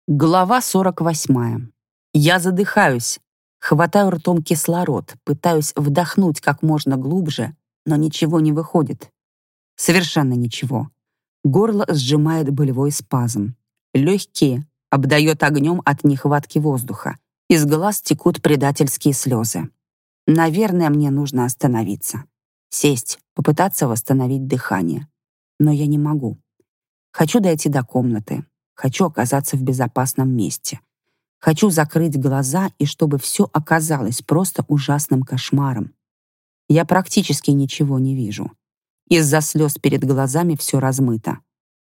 Глава 48. Я задыхаюсь, хватаю ртом кислород, пытаюсь вдохнуть как можно глубже, но ничего не выходит. Совершенно ничего. Горло сжимает болевой спазм. Легкие обдает огнем от нехватки воздуха. Из глаз текут предательские слезы. Наверное, мне нужно остановиться. Сесть, попытаться восстановить дыхание. Но я не могу. Хочу дойти до комнаты. Хочу оказаться в безопасном месте. Хочу закрыть глаза, и чтобы все оказалось просто ужасным кошмаром. Я практически ничего не вижу. Из-за слез перед глазами все размыто.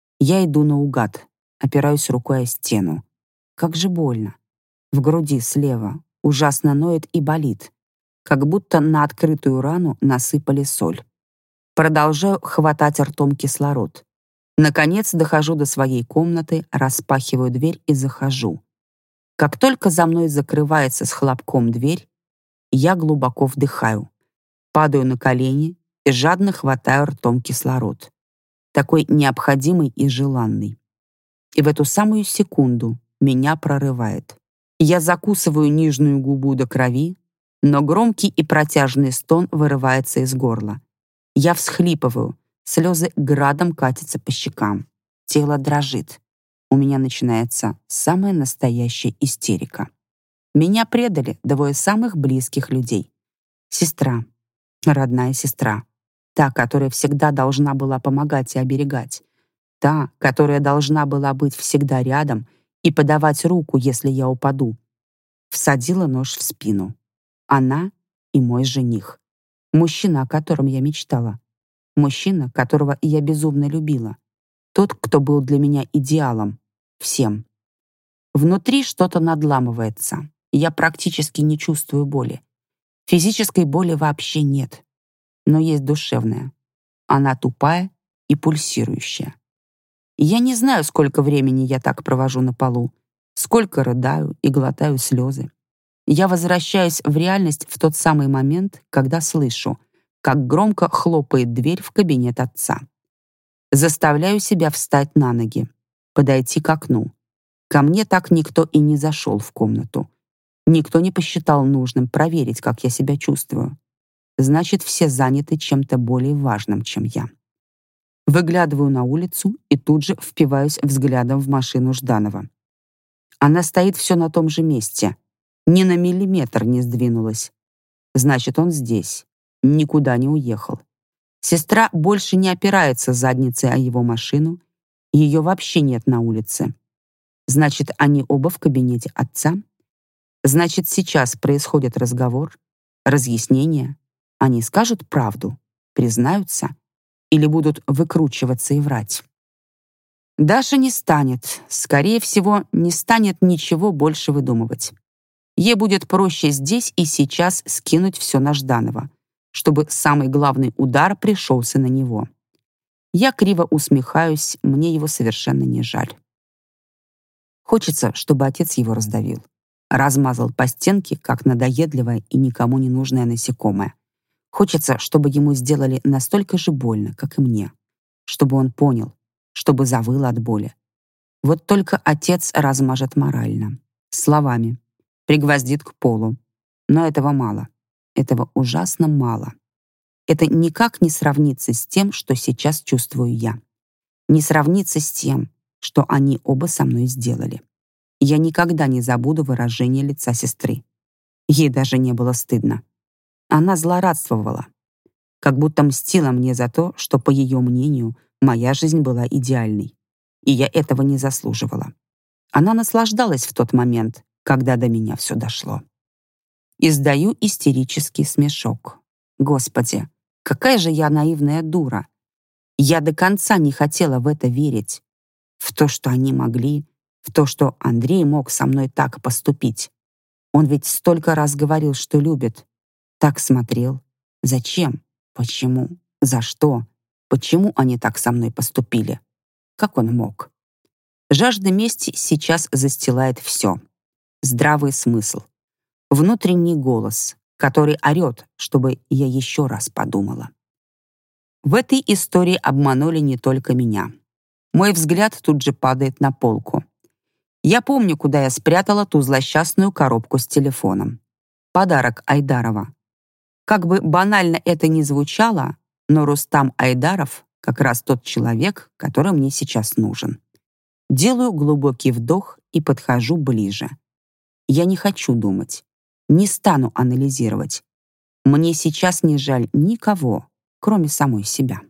Я иду наугад, опираюсь рукой о стену. Как же больно. В груди слева ужасно ноет и болит, как будто на открытую рану насыпали соль. Продолжаю хватать ртом кислород. Наконец дохожу до своей комнаты, распахиваю дверь и захожу. Как только за мной закрывается с хлопком дверь, я глубоко вдыхаю, падаю на колени и жадно хватаю ртом кислород. Такой необходимый и желанный. И в эту самую секунду меня прорывает. Я закусываю нижнюю губу до крови, но громкий и протяжный стон вырывается из горла. Я всхлипываю, слезы градом катятся по щекам. Тело дрожит. У меня начинается самая настоящая истерика. Меня предали двое самых близких людей. Сестра, родная сестра. Та, которая всегда должна была помогать и оберегать. Та, которая должна была быть всегда рядом и подавать руку, если я упаду. Всадила нож в спину. Она и мой жених. Мужчина, о котором я мечтала. Мужчина, которого я безумно любила. Тот, кто был для меня идеалом. Всем. Внутри что-то надламывается. Я практически не чувствую боли. Физической боли вообще нет. Но есть душевная. Она тупая и пульсирующая. Я не знаю, сколько времени я так провожу на полу, сколько рыдаю и глотаю слезы. Я возвращаюсь в реальность в тот самый момент, когда слышу, как громко хлопает дверь в кабинет отца. Заставляю себя встать на ноги, подойти к окну. Ко мне так никто и не зашел в комнату. Никто не посчитал нужным проверить, как я себя чувствую. Значит, все заняты чем-то более важным, чем я. Выглядываю на улицу и тут же впиваюсь взглядом в машину Жданова. Она стоит все на том же месте. Ни на миллиметр не сдвинулась. Значит, он здесь. Никуда не уехал. Сестра больше не опирается задницей о его машину. Ее вообще нет на улице. Значит, они оба в кабинете отца. Значит, сейчас происходит разговор, разъяснение. Они скажут правду, признаются или будут выкручиваться и врать. Даша не станет, скорее всего, не станет ничего больше выдумывать. Ей будет проще здесь и сейчас скинуть все на Жданова, чтобы самый главный удар пришелся на него. Я криво усмехаюсь, мне его совершенно не жаль. Хочется, чтобы отец его раздавил. Размазал по стенке, как надоедливое и никому не нужное насекомое. Хочется, чтобы ему сделали настолько же больно, как и мне. Чтобы он понял, чтобы завыл от боли. Вот только отец размажет морально. Словами. Пригвоздит к полу. Но этого мало. Этого ужасно мало. Это никак не сравнится с тем, что сейчас чувствую я. Не сравнится с тем, что они оба со мной сделали. Я никогда не забуду выражение лица сестры. Ей даже не было стыдно. Она злорадствовала, как будто мстила мне за то, что, по ее мнению, моя жизнь была идеальной, и я этого не заслуживала. Она наслаждалась в тот момент, когда до меня все дошло. Издаю истерический смешок. Господи, какая же я наивная дура. Я до конца не хотела в это верить. В то, что они могли, в то, что Андрей мог со мной так поступить. Он ведь столько раз говорил, что любит. Так смотрел. Зачем? Почему? За что? Почему они так со мной поступили? Как он мог? Жажда мести сейчас застилает все. Здравый смысл. Внутренний голос, который орет, чтобы я еще раз подумала. В этой истории обманули не только меня. Мой взгляд тут же падает на полку. Я помню, куда я спрятала ту злосчастную коробку с телефоном. Подарок Айдарова. Как бы банально это ни звучало, но Рустам Айдаров как раз тот человек, который мне сейчас нужен. Делаю глубокий вдох и подхожу ближе. Я не хочу думать, не стану анализировать. Мне сейчас не жаль никого, кроме самой себя.